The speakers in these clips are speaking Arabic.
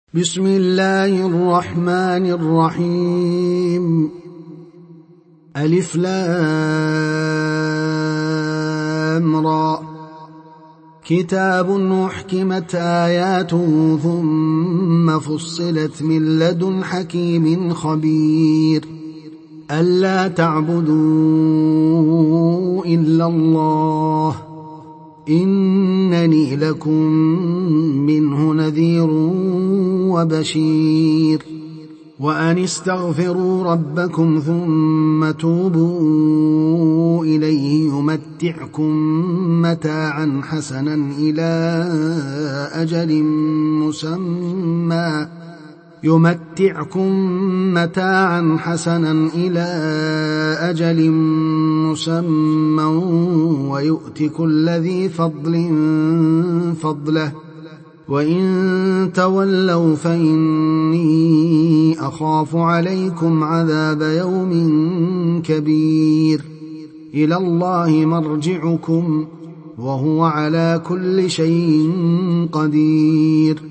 بسم الله الرحمن الرحيم. ألف لام را. كتاب أحكمت آياته ثم فصلت من لدن حكيم خبير. ألا تعبدوا إلا الله إنني لكم منه نذير وبشير. وأن استغفروا ربكم ثم توبوا إليه يمتعكم متاعا حسنا إلى أجل مسمى ويؤت كل ذي فضل فضله وإن تولوا فإني أخاف عليكم عذاب يوم كبير. إلى الله مرجعكم وهو على كل شيء قدير.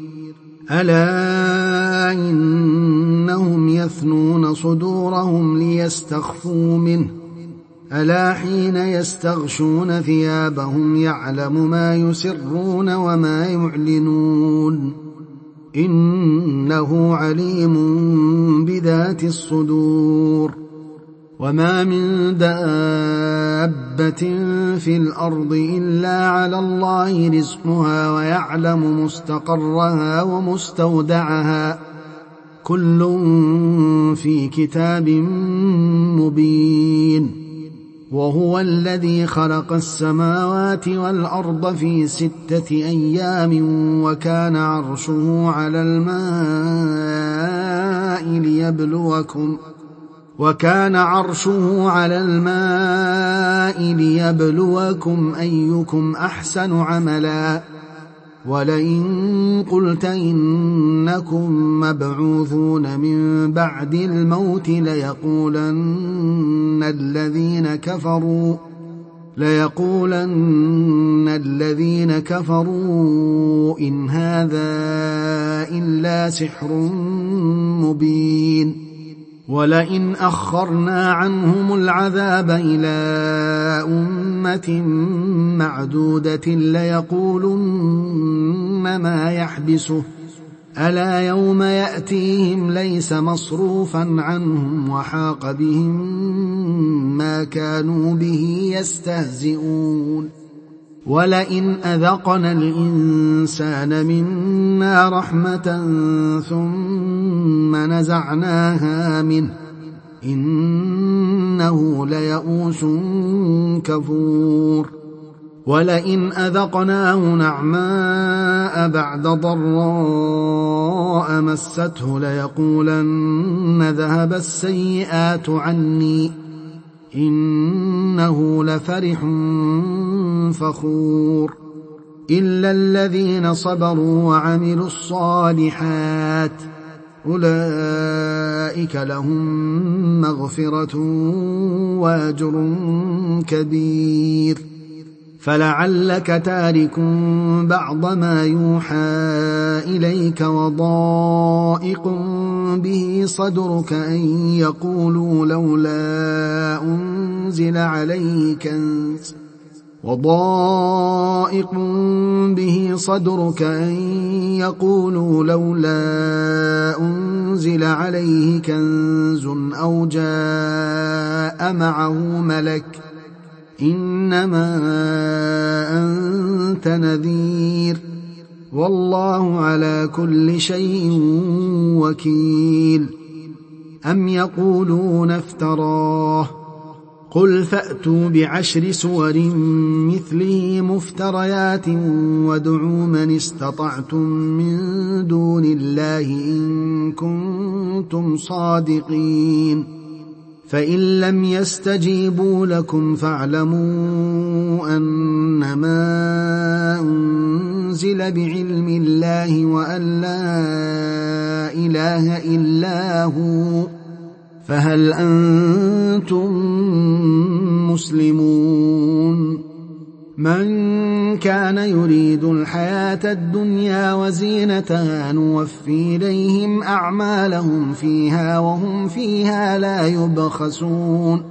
ألا إنهم يثنون صدورهم ليستخفوا منه ألا حين يستغشون ثيابهم يعلم ما يسرون وما يعلنون إنه عليم بذات الصدور. وما من دابة في الأرض إلا على الله رزقها ويعلم مستقرها ومستودعها كل في كتاب مبين. وهو الذي خلق السماوات والأرض في 6 أيام وكان عرشه على الماء ليبلوكم أيكم أحسن عملا. ولئن قلت إنكم مبعوثون من بعد الموت ليقولن الذين كفروا إن هذا إلا سحر مبين. ولئن أخرنا عنهم العذاب إلى أمة معدودة ليقولن ما يحبسه ألا يوم يأتيهم ليس مصروفا عنهم وحاق بهم ما كانوا به يستهزئون. ولئن أذقنا الإنسان منا رحمة ثم نزعناها منه إنه ليئوس كفور. ولئن أذقناه نعماء بعد ضراء مسته ليقولن ذهب السيئات عني إنه لفرح فخور. إلا الذين صبروا وعملوا الصالحات أولئك لهم مغفرة وأجر كبير. فلعلك تارك بعض ما يوحى إليك وضائق به صدرك أن يقولوا لولا أنزل عليه كنز أو جاء معه ملك إنما أنت نذير والله على كل شيء وكيل. أم يقولون افتراه قل فأتوا ب10 سور مثله مفتريات وادعوا من استطعتم من دون الله إن كنتم صادقين. فإن لم يستجيبوا لكم فاعلموا أنما أنزل بعلم الله وأن لا إله إلا هو فهل أنتم مسلمون. من كان يريد الحياة الدنيا وزينتها نوفي إليهم أعمالهم فيها وهم فيها لا يبخسون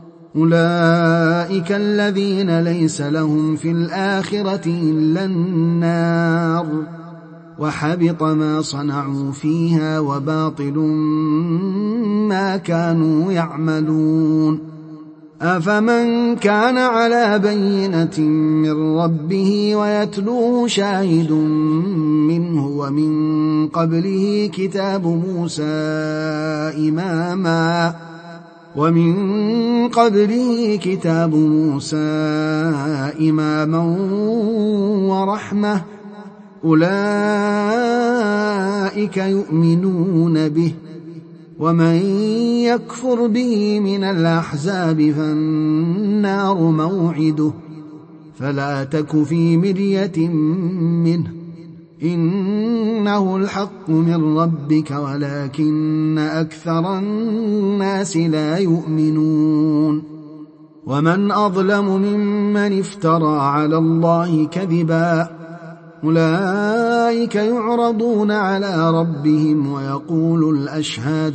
أولئك الذين ليس لهم في الآخرة إلا النار وحبط ما صنعوا فيها وباطل ما كانوا يعملون أفمن كان على بينة من ربه ويتلوه شاهد منه ومن قبله كتاب موسى إماما ورحمة أولئك يؤمنون به ومن يكفر به من الأحزاب فالنار موعده فلا تك في مرية منه إنه الحق من ربك ولكن أكثر الناس لا يؤمنون ومن أظلم ممن افترى على الله كذبا أولئك يعرضون على ربهم ويقول الأشهاد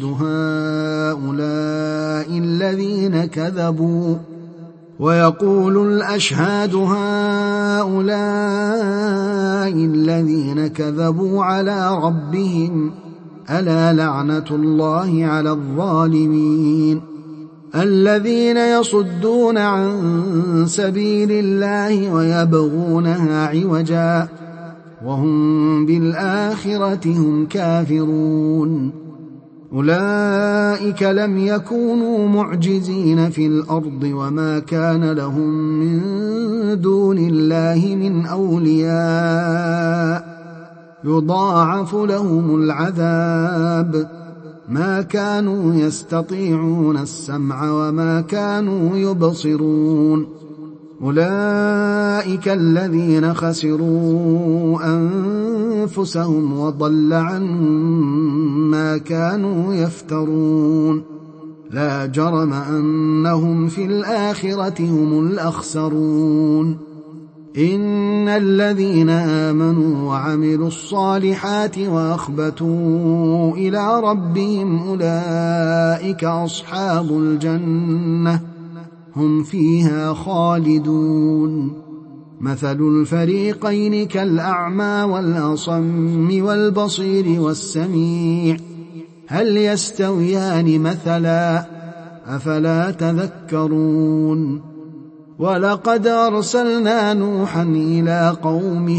هؤلاء الذين كذبوا على ربهم ألا لعنة الله على الظالمين الذين يصدون عن سبيل الله ويبغونها عوجا وهم بالآخرة هم كافرون أولئك لم يكونوا معجزين في الأرض وما كان لهم من دون الله من أولياء يضاعف لهم العذاب ما كانوا يستطيعون السمع وما كانوا يبصرون أولئك الذين خسروا أنفسهم وضل عنهم ما كانوا يفترون لا جرم أنهم في الآخرة هم الأخسرون إن الذين آمنوا وعملوا الصالحات وأخبتوا إلى ربهم أولئك أصحاب الجنة هم فيها خالدون مثل الفريقين كالأعمى والأصم والبصير والسميع هل يستويان مثلا أفلا تذكرون ولقد أرسلنا نوحا إلى قومه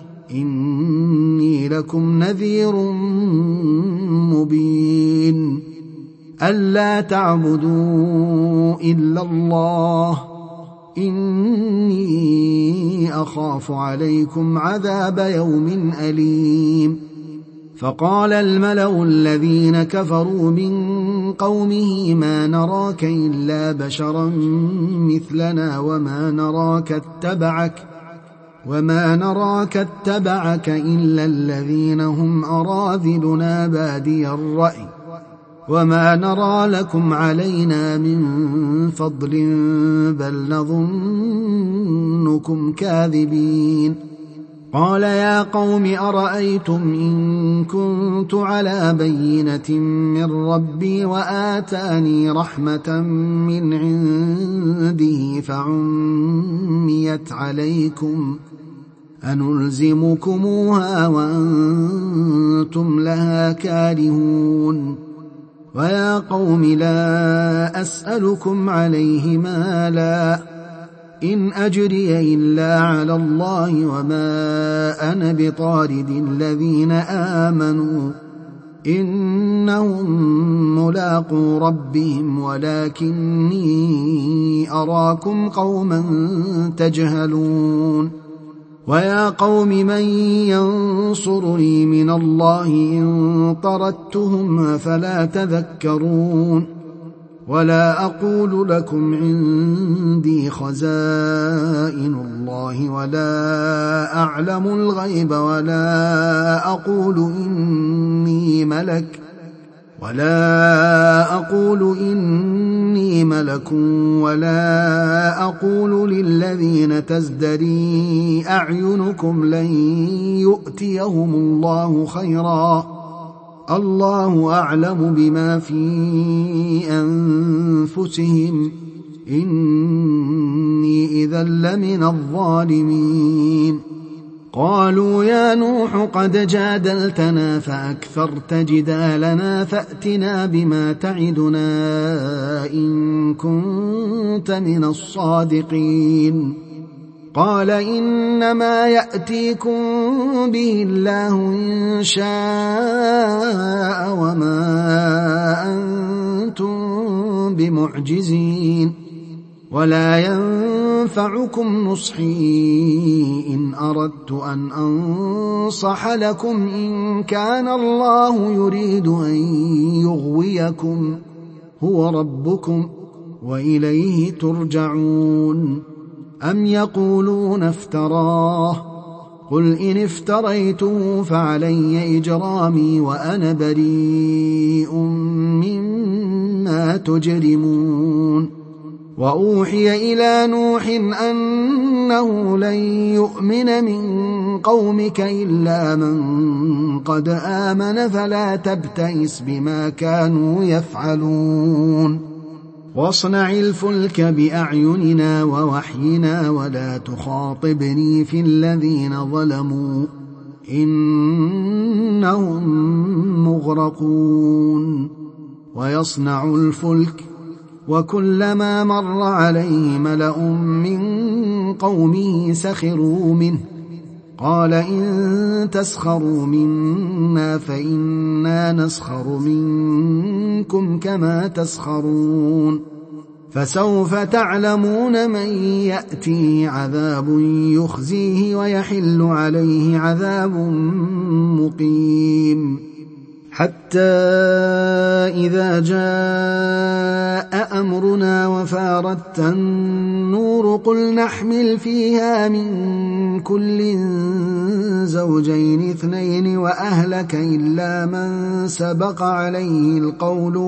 إني لكم نذير مبين ألا تعبدوا إلا الله إني أخاف عليكم عذاب يوم أليم فقال الملأ الذين كفروا من قومه ما نراك إلا بشرا مثلنا وما نراك اتبعك إلا الذين هم أراذلنا بادي الرأي وما نرى لكم علينا من فضل بل نظنكم كاذبين قال يا قوم أرأيتم إن كنت على بينة من ربي وآتاني رحمة من عنده فعميت عليكم أنلزمكموها وأنتم لها كارهون ويا قوم لا أسألكم عليه مالا إن أجري إلا على الله وما أنا بطارد الذين آمنوا إنهم ملاقو ربهم ولكني أراكم قوما تجهلون ويا قوم من ينصرني من الله إن طردتهم فلا تذكرون ولا أقول لكم عندي خزائن الله ولا أعلم الغيب ولا أقول إني ملك ولا أقول إني ملك ولا أقول للذين تزدري أعينكم لن يؤتيهم الله خيرا، الله أعلم بما في أنفسهم، إني إذا لمن الظالمين. قالوا يا نوح قد جادلتنا فأكثرت جدالنا فأتنا بما تعدنا إن كنت من الصادقين. قال إنما يأتيكم به الله إن شاء وما أنتم بمعجزين، ولا ينفعكم نصحي إن أردت أن أنصح لكم إن كان الله يريد أن يغويكم هو ربكم وإليه ترجعون. أم يقولون افتراه، قل إن افتريته فعلي إجرامي وأنا بريء مما تجرمون. وأوحي إلى نوح أنه لن يؤمن من قومك إلا من قد آمن فلا تبتئس بما كانوا يفعلون، واصنع الفلك بأعيننا ووحينا ولا تخاطبني في الذين ظلموا إنهم مغرقون. ويصنع الفلك وكلما مر عليه ملأ من قومه سخروا منه، قال إن تسخروا منا فإنا نسخر منكم كما تسخرون. فسوف تعلمون من يأتيه عذاب يخزيه ويحل عليه عذاب مقيم. حتى إذا جاء أمرنا وفارت النور قل نحمل فيها من كل زوجين اثنين وأهلك إلا من سبق عليه القول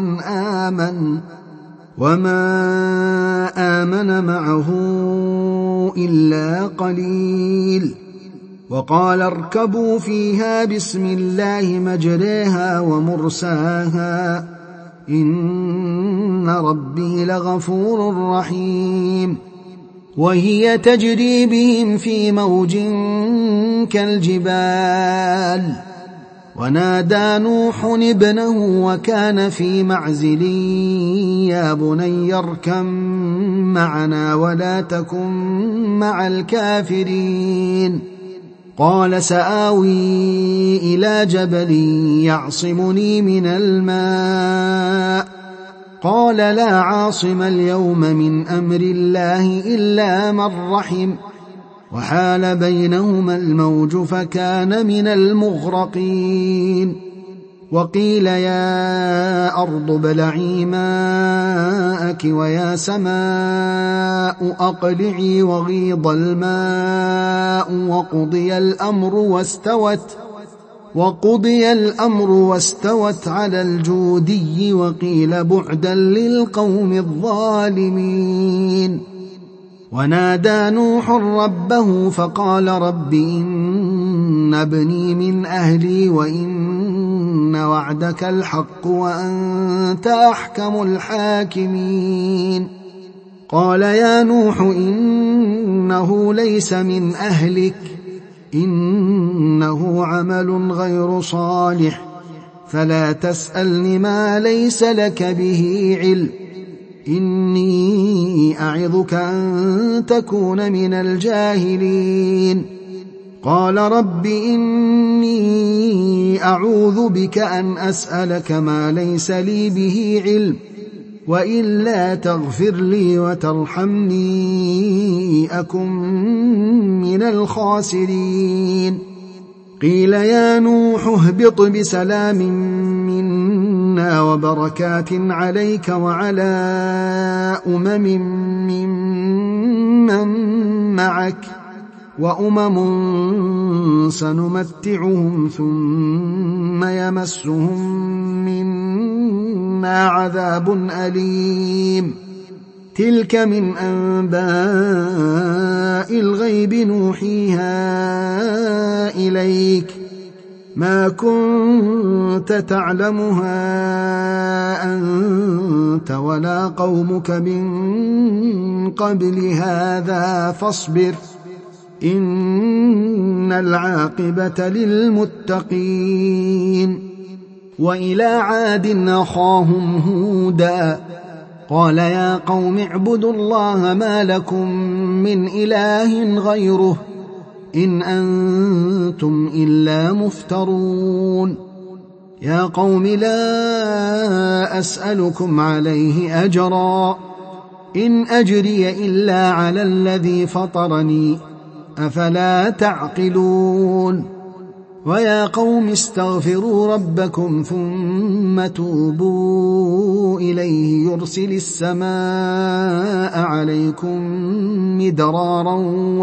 وما آمن معه إلا قليل. وقال اركبوا فيها بسم الله مجريها ومرساها إن ربي لغفور رحيم. وهي تجري بهم في موج كالجبال، ونادى نوح ابنه وكان في معزل يا بني اركب معنا ولا تكن مع الكافرين. قال سآوي إلى جبل يعصمني من الماء، قال لا عاصم اليوم من أمر الله إلا من رحم، وحال بينهما الموج فكان من المغرقين. وقيل يا أرض ابلعي ماءك ويا سماء أقلعي وغيض الماء وقضي الأمر واستوت على الجودي وقيل بعدا للقوم الظالمين. ونادى نوح ربه فقال رب إن ابني من أهلي وإن وعدك الحق وأنت أحكم الحاكمين. قال يا نوح إنه ليس من أهلك إنه عمل غير صالح فلا تسألني ما ليس لك به علم إني أعظك أن تكون من الجاهلين. قال رب إني أعوذ بك أن أسألك ما ليس لي به علم وإلا تغفر لي وترحمني أكن من الخاسرين. قيل يا نوح اهبط بسلام منا وبركات عليك وعلى أمم ممن معك وأمم سنمتعهم ثم يمسهم منا لنا عذاب أليم تلك من أنباء الغيب نوحيها إليك ما كنت تعلمها أنت ولا قومك من قبل هذا فاصبر إن العاقبة للمتقين وإلى عاد أخاهم هودا قال يا قوم اعبدوا الله ما لكم من إله غيره إن أنتم إلا مفترون يا قوم لا أسألكم عليه أجرا إن أجري إلا على الذي فطرني أفلا تعقلون ويا قوم استغفروا ربكم ثم توبوا إليه يرسل السماء عليكم مدرارا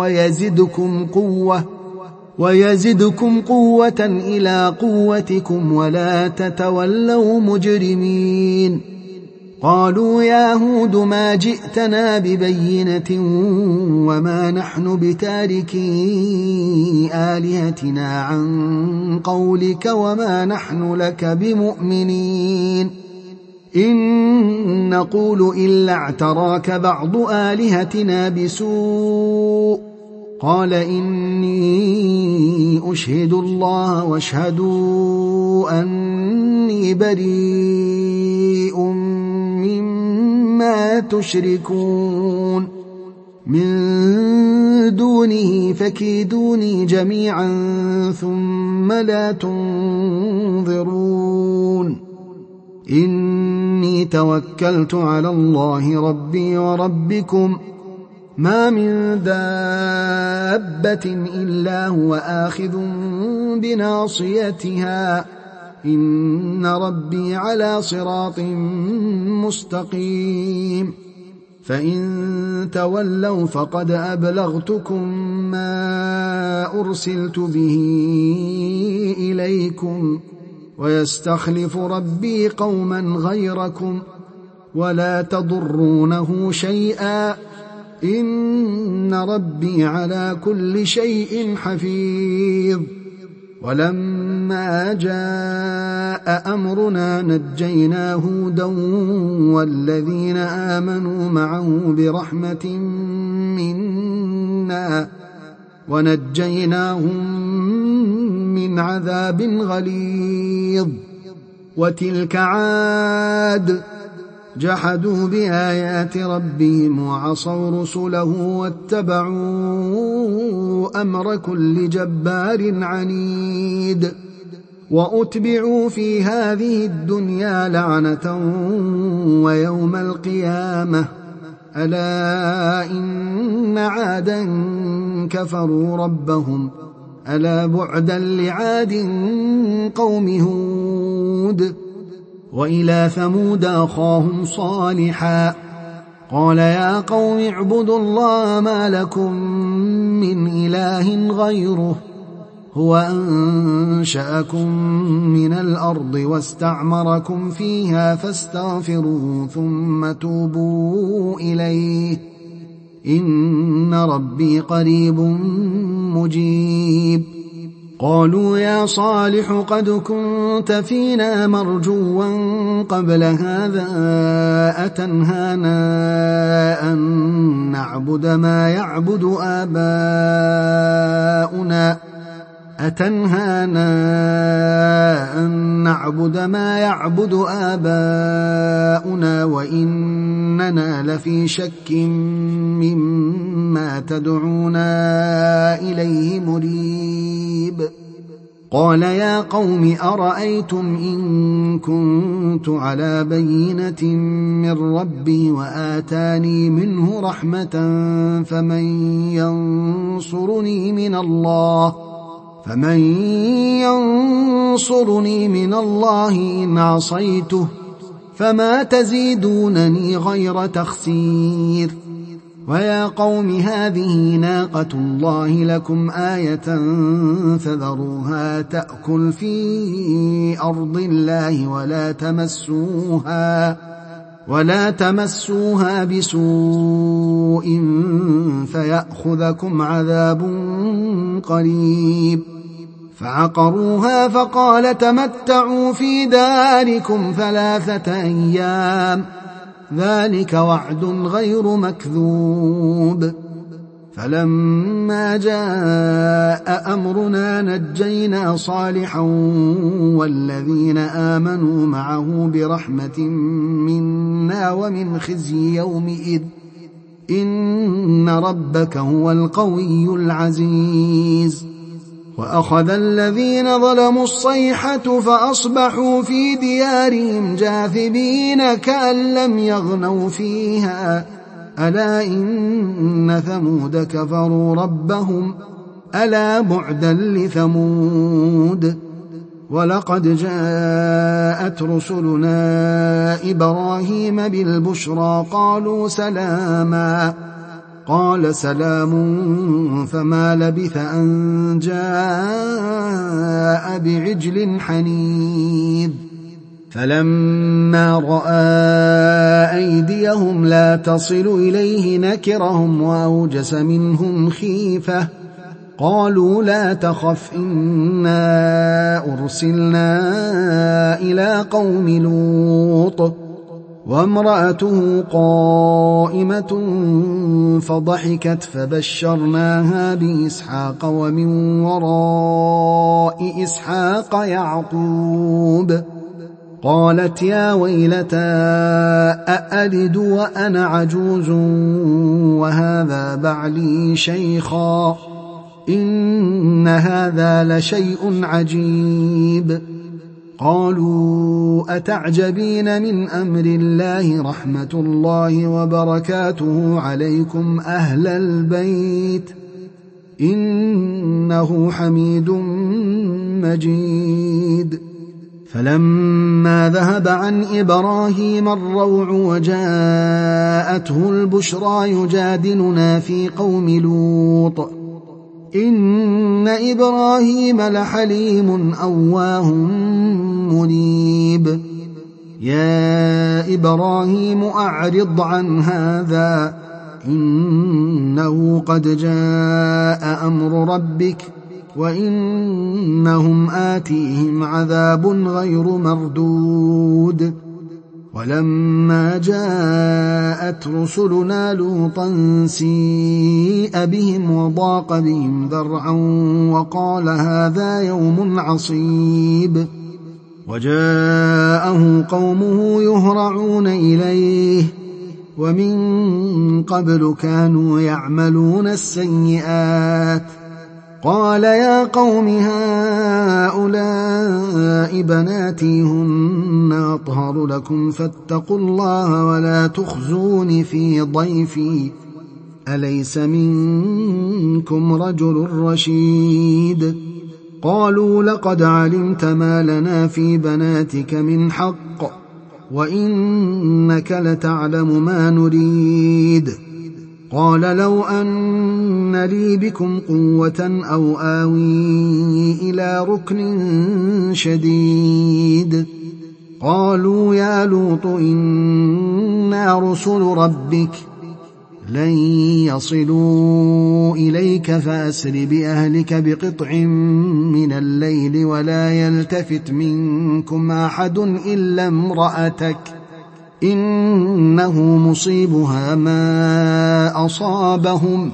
ويزدكم قوة إلى قوتكم ولا تتولوا مجرمين قالوا يا هود ما جئتنا ببينة وما نحن بتاركي آلهتنا عن قولك وما نحن لك بمؤمنين إن نقول إلا اعتراك بعض آلهتنا بسوء قال إني أشهد الله واشهدوا أني بريء مما تشركون من دونه فكيدوني جميعا ثم لا تنظرون إني توكلت على الله ربي وربكم ما من دابة إلا هو آخذ بناصيتها إن ربي على صراط مستقيم فإن تولوا فقد أبلغتكم ما أرسلت به إليكم ويستخلف ربي قوما غيركم ولا تضرونه شيئا إن ربي على كل شيء حفيظ ولما جاء أمرنا نجينا هودا والذين آمنوا معه برحمة منا ونجيناهم من عذاب غليظ وتلك عاد جحدوا بآيات ربهم وعصوا رسله واتبعوا أمر كل جبار عنيد وأتبعوا في هذه الدنيا لعنة ويوم القيامة ألا إن عادا كفروا ربهم ألا بعدا لعاد قوم هود وإلى ثمود أخاهم صالحا قال يا قوم اعبدوا الله ما لكم من إله غيره هو أنشأكم من الأرض واستعمركم فيها فاستغفروه ثم توبوا إليه إن ربي قريب مجيب قالوا يا صالح قد كنت فينا مرجوا قبل هذا أتنهانا أن نعبد ما يعبد آباؤنا وإننا لفي شك مما تدعونا إليه مريب قال يا قوم أرأيتم إن كنت على بينة من ربي وآتاني منه رحمة فمن ينصرني من الله إن عصيته فما تزيدونني غير تخسير ويا قوم هذه ناقة الله لكم آية فذروها تأكل في أرض الله ولا تمسوها بسوء فيأخذكم عذاب قريب. فعقروها فقال تمتعوا في داركم 3 أيام ذلك وعد غير مكذوب. فلما جاء أمرنا نجينا صالحا والذين آمنوا معه برحمة منا ومن خزي يومئذ إن ربك هو القوي العزيز. وأخذ الذين ظلموا الصيحة فأصبحوا في ديارهم جاثمين كأن لم يغنوا فيها ألا إن ثمود كفروا ربهم ألا بعدا لثمود. ولقد جاءت رسلنا إبراهيم بالبشرى قالوا سلاما قال سلام فما لبث أن جاء بعجل حنيذ. فلما رأى أيديهم لا تصل إليه نكرهم وأوجس منهم خيفة قالوا لا تخف إنا أرسلنا إلى قوم لوط وامرأته قائمة فضحكت فبشرناها بإسحاق ومن وراء إسحاق يعقوب. قالت يا ويلتى أألد وأنا عجوز وهذا بعلي شيخا إن هذا لشيء عجيب. قالوا أتعجبين من أمر الله رحمة الله وبركاته عليكم أهل البيت إنه حميد مجيد. فلما ذهب عن إبراهيم الروع وجاءته البشرى يجادلنا في قوم لوط إن إبراهيم لحليم أواه منيب. يا إبراهيم أعرض عن هذا إنه قد جاء أمر ربك وإنهم آتيهم عذاب غير مردود. ولما جاءت رسلنا لوطا سيء بهم وضاق بهم ذرعا وقال هذا يوم عصيب. وجاءه قومه يهرعون إليه ومن قبل كانوا يعملون السيئات. قال يا قوم هؤلاء بناتي هن أطهر لكم فاتقوا الله ولا تخزون في ضيفي أليس منكم رجل رشيد. قالوا لقد علمت ما لنا في بناتك من حق وإنك لتعلم ما نريد. قال لو أن لي بكم قوة أو آوي إلى ركن شديد. قالوا يا لوط إنا رسل ربك لن يصلوا إليك فأسر بأهلك بقطع من الليل ولا يلتفت منكم أحد إلا امرأتك إنه مصيبها ما أصابهم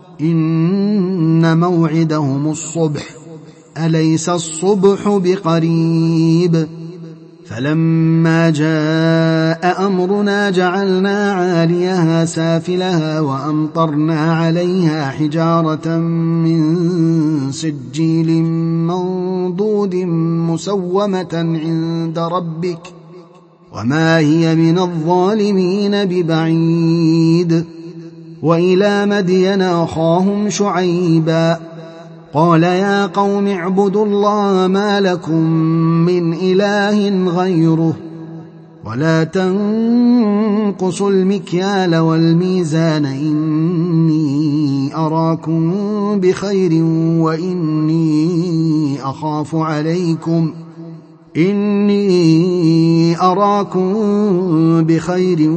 إن موعدهم الصبح أليس الصبح بقريب. فلما جاء أمرنا جعلنا عاليها سافلها وأمطرنا عليها حجارة من سجيل منضود مسومة عند ربك وما هي من الظالمين ببعيد. وإلى مدين أخاهم شعيبا قال يا قوم اعبدوا الله ما لكم من إله غيره ولا تنقصوا المكيال والميزان إني أراكم بخير وإني إني أراكم بخير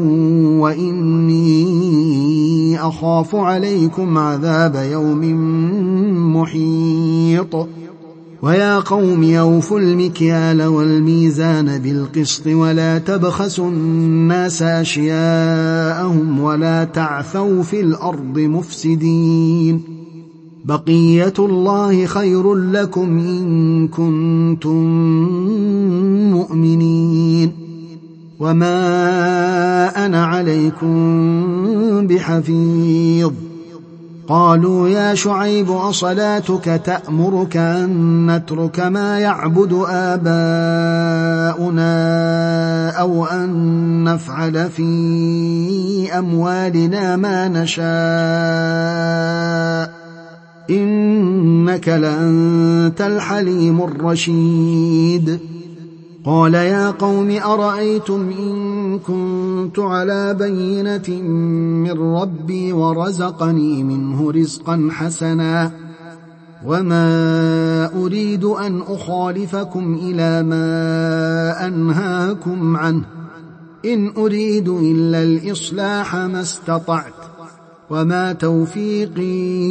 وإني أخاف عليكم عذاب يوم محيط. ويا قوم أوفوا المكيال والميزان بالقسط ولا تبخسوا الناس أشياءهم ولا تعثوا في الأرض مفسدين. بقية الله خير لكم إن كنتم مؤمنين. وما أنا عليكم بحفيظ. قالوا يا شعيب أصلاتك تأمرك أن نترك ما يعبد آباؤنا أو أن نفعل في أموالنا ما نشاء إنك لأنت الحليم الرشيد. قال يا قوم أرأيتم إن كنت على بينة من ربي ورزقني منه رزقا حسنا وما أريد أن أخالفكم إلى ما أنهاكم عنه إن أريد إلا الإصلاح ما استطعت وما توفيقي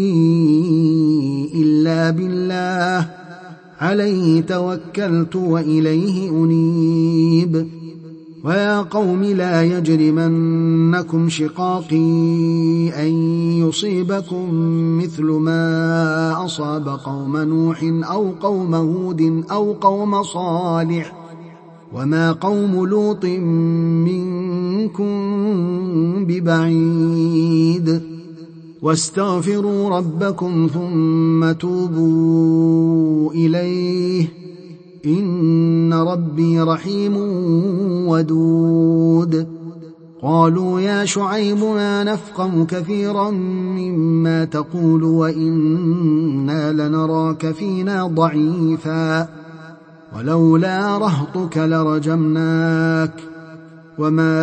إلا بالله عليه توكلت وإليه أنيب. ويا قوم لا يجرمنكم شقاقي أن يصيبكم مثل ما أصاب قوم نوح أو قوم هود أو قوم صالح وما قوم لوط منكم ببعيد. واستغفروا ربكم ثم توبوا إليه إن ربي رحيم ودود. قالوا يا شعيب ما نفقه كثيرا مما تقول وإنا لنراك فينا ضعيفا ولولا رهطك لرجمناك وما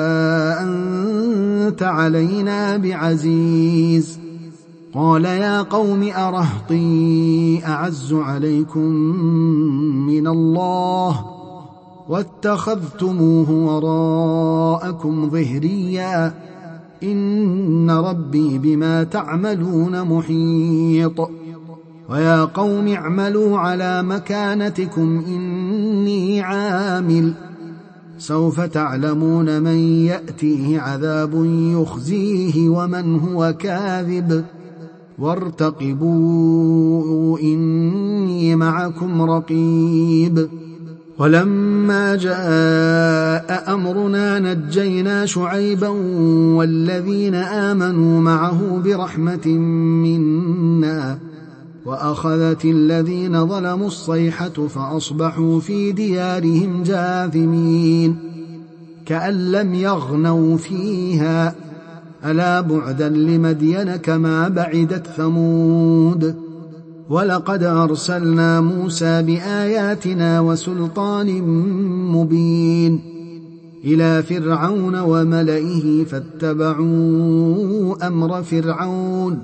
أنت علينا بعزيز. قال يا قوم أرهطي أعز عليكم من الله واتخذتموه وراءكم ظهريا إن ربي بما تعملون محيط. ويا قوم اعملوا على مكانتكم إني عامل سوف تعلمون من يأتيه عذاب يخزيه ومن هو كاذب وارتقبوا إني معكم رقيب. ولما جاء أمرنا نجينا شعيبا والذين آمنوا معه برحمة منا وأخذت الذين ظلموا الصيحة فأصبحوا في ديارهم جاثمين كأن لم يغنوا فيها ألا بعدا لمدين كما بعدت ثمود. ولقد أرسلنا موسى بآياتنا وسلطان مبين إلى فرعون وملئه فاتبعوا أمر فرعون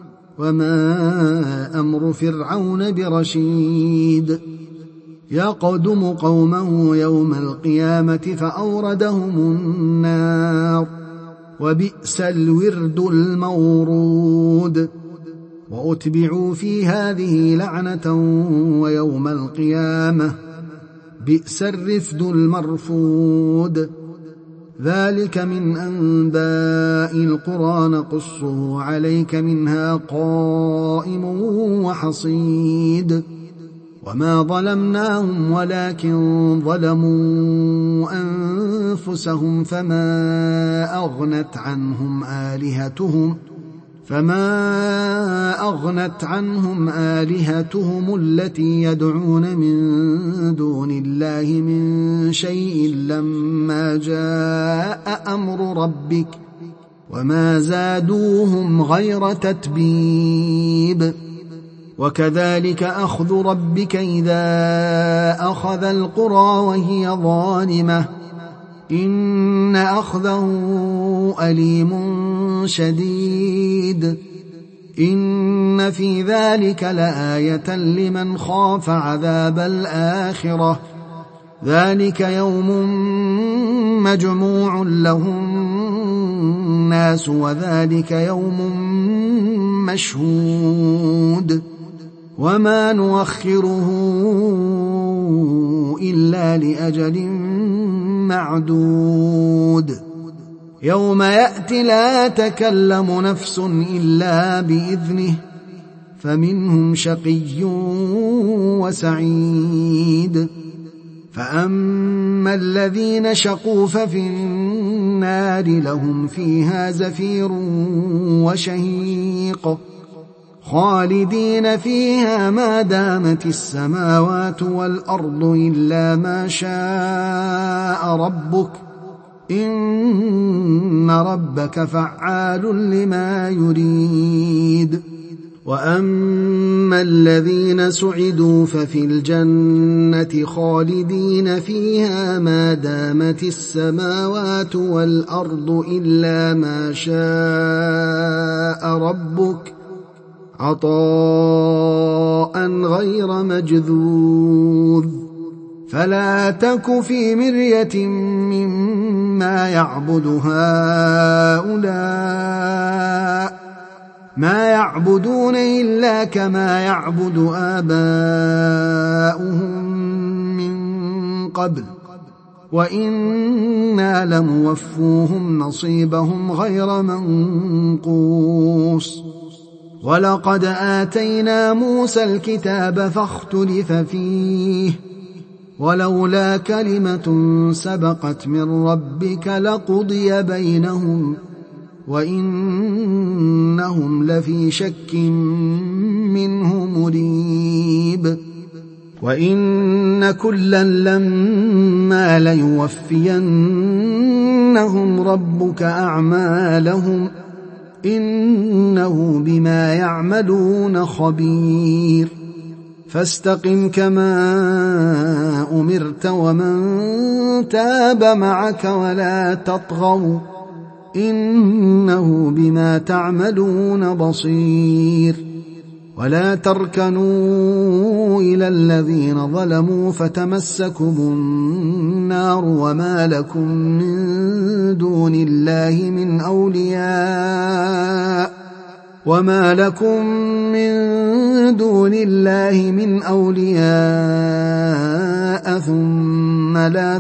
وما أمر فرعون برشيد. يقدم قومه يوم القيامة فأوردهم النار وبئس الورد المورود. وأتبعوا في هذه لعنة ويوم القيامة بئس الرفد المرفود. ذلك من أنباء القرى نقصه عليك منها قائم وحصيد. وما ظلمناهم ولكن ظلموا أنفسهم فما أغنت عنهم آلهتهم التي يدعون من دون الله من شيء لما جاء أمر ربك وما زادوهم غير تتبيب. وكذلك أخذ ربك إذا أخذ القرى وهي ظالمة إن أخذه أليم شديد. إن في ذلك لآية لمن خاف عذاب الآخرة ذلك يوم مجموع له الناس وذلك يوم مشهود وما نؤخره إلا لأجل معدود يوم يأتي لا تكلم نفس إلا بإذنه فمنهم شقي وسعيد فأما الذين شقوا ففي النار لهم فيها زفير وشهيق خالدين فيها ما دامت السماوات والأرض إلا ما شاء ربك إن ربك فعال لما يريد وأما الذين سعدوا ففي الجنة خالدين فيها ما دامت السماوات والأرض إلا ما شاء ربك عطاء غير مجذوذ فلا تك في مرية مما يعبد هؤلاء ما يعبدون إلا كما يعبد آباؤهم من قبل وإنا لموفوهم نصيبهم غير منقوص ولقد آتينا موسى الكتاب فاختلف فيه ولولا كلمة سبقت من ربك لقضي بينهم وإنهم لفي شك منه مريب وإن كلا لما ليوفينهم ربك أعمالهم إنه بما يعملون خبير فاستقم كما أمرت ومن تاب معك ولا تطغوا إنه بما تعملون بصير ولا تركنوا إلى الذين ظلموا فتمسكم النار وما لكم من دون الله من أولياء ثم لا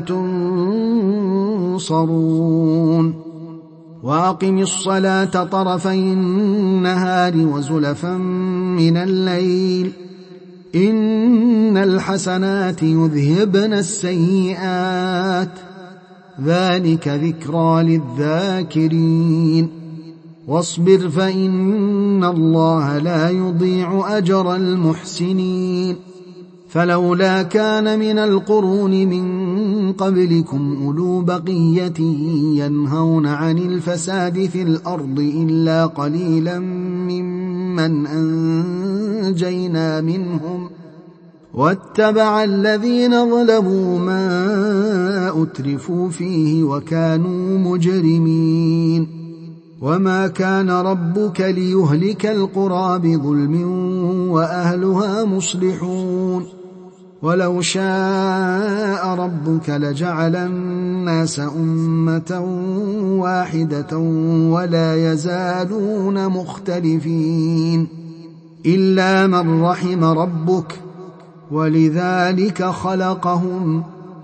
تنصرون وأقم الصلاة طرفي النهار وزلفا من الليل إن الحسنات يذهبن السيئات ذلك ذكرى للذاكرين واصبر فإن الله لا يضيع أجر المحسنين فلولا كان من القرون من قبلكم أولو بقية ينهون عن الفساد في الأرض إلا قليلا ممن أنجينا منهم واتبع الذين ظلموا ما أترفوا فيه وكانوا مجرمين وما كان ربك ليهلك القرى بظلم وأهلها مصلحون ولو شاء ربك لجعل الناس أمة واحدة ولا يزالون مختلفين إلا من رحم ربك ولذلك خلقهم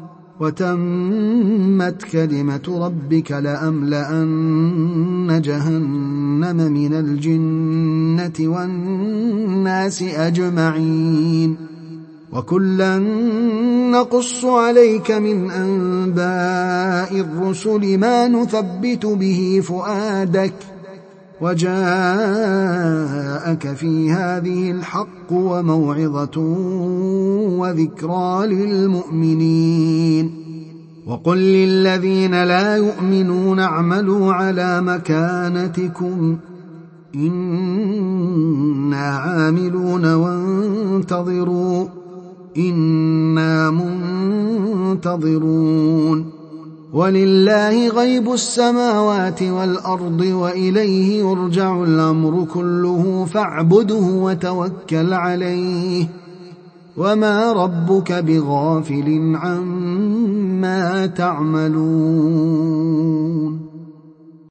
وتمت كلمة ربك لأملأن جهنم من الجنة والناس أجمعين وكلا نقص عليك من أنباء الرسل ما نثبت به فؤادك وجاءك في هذه الحق وموعظة وذكرى للمؤمنين وقل للذين لا يؤمنون اعملوا على مكانتكم إنا عاملون وانتظروا إنا منتظرون ولله غيب السماوات والأرض وإليه يرجع الأمر كله فاعبده وتوكل عليه وما ربك بغافل عما تعملون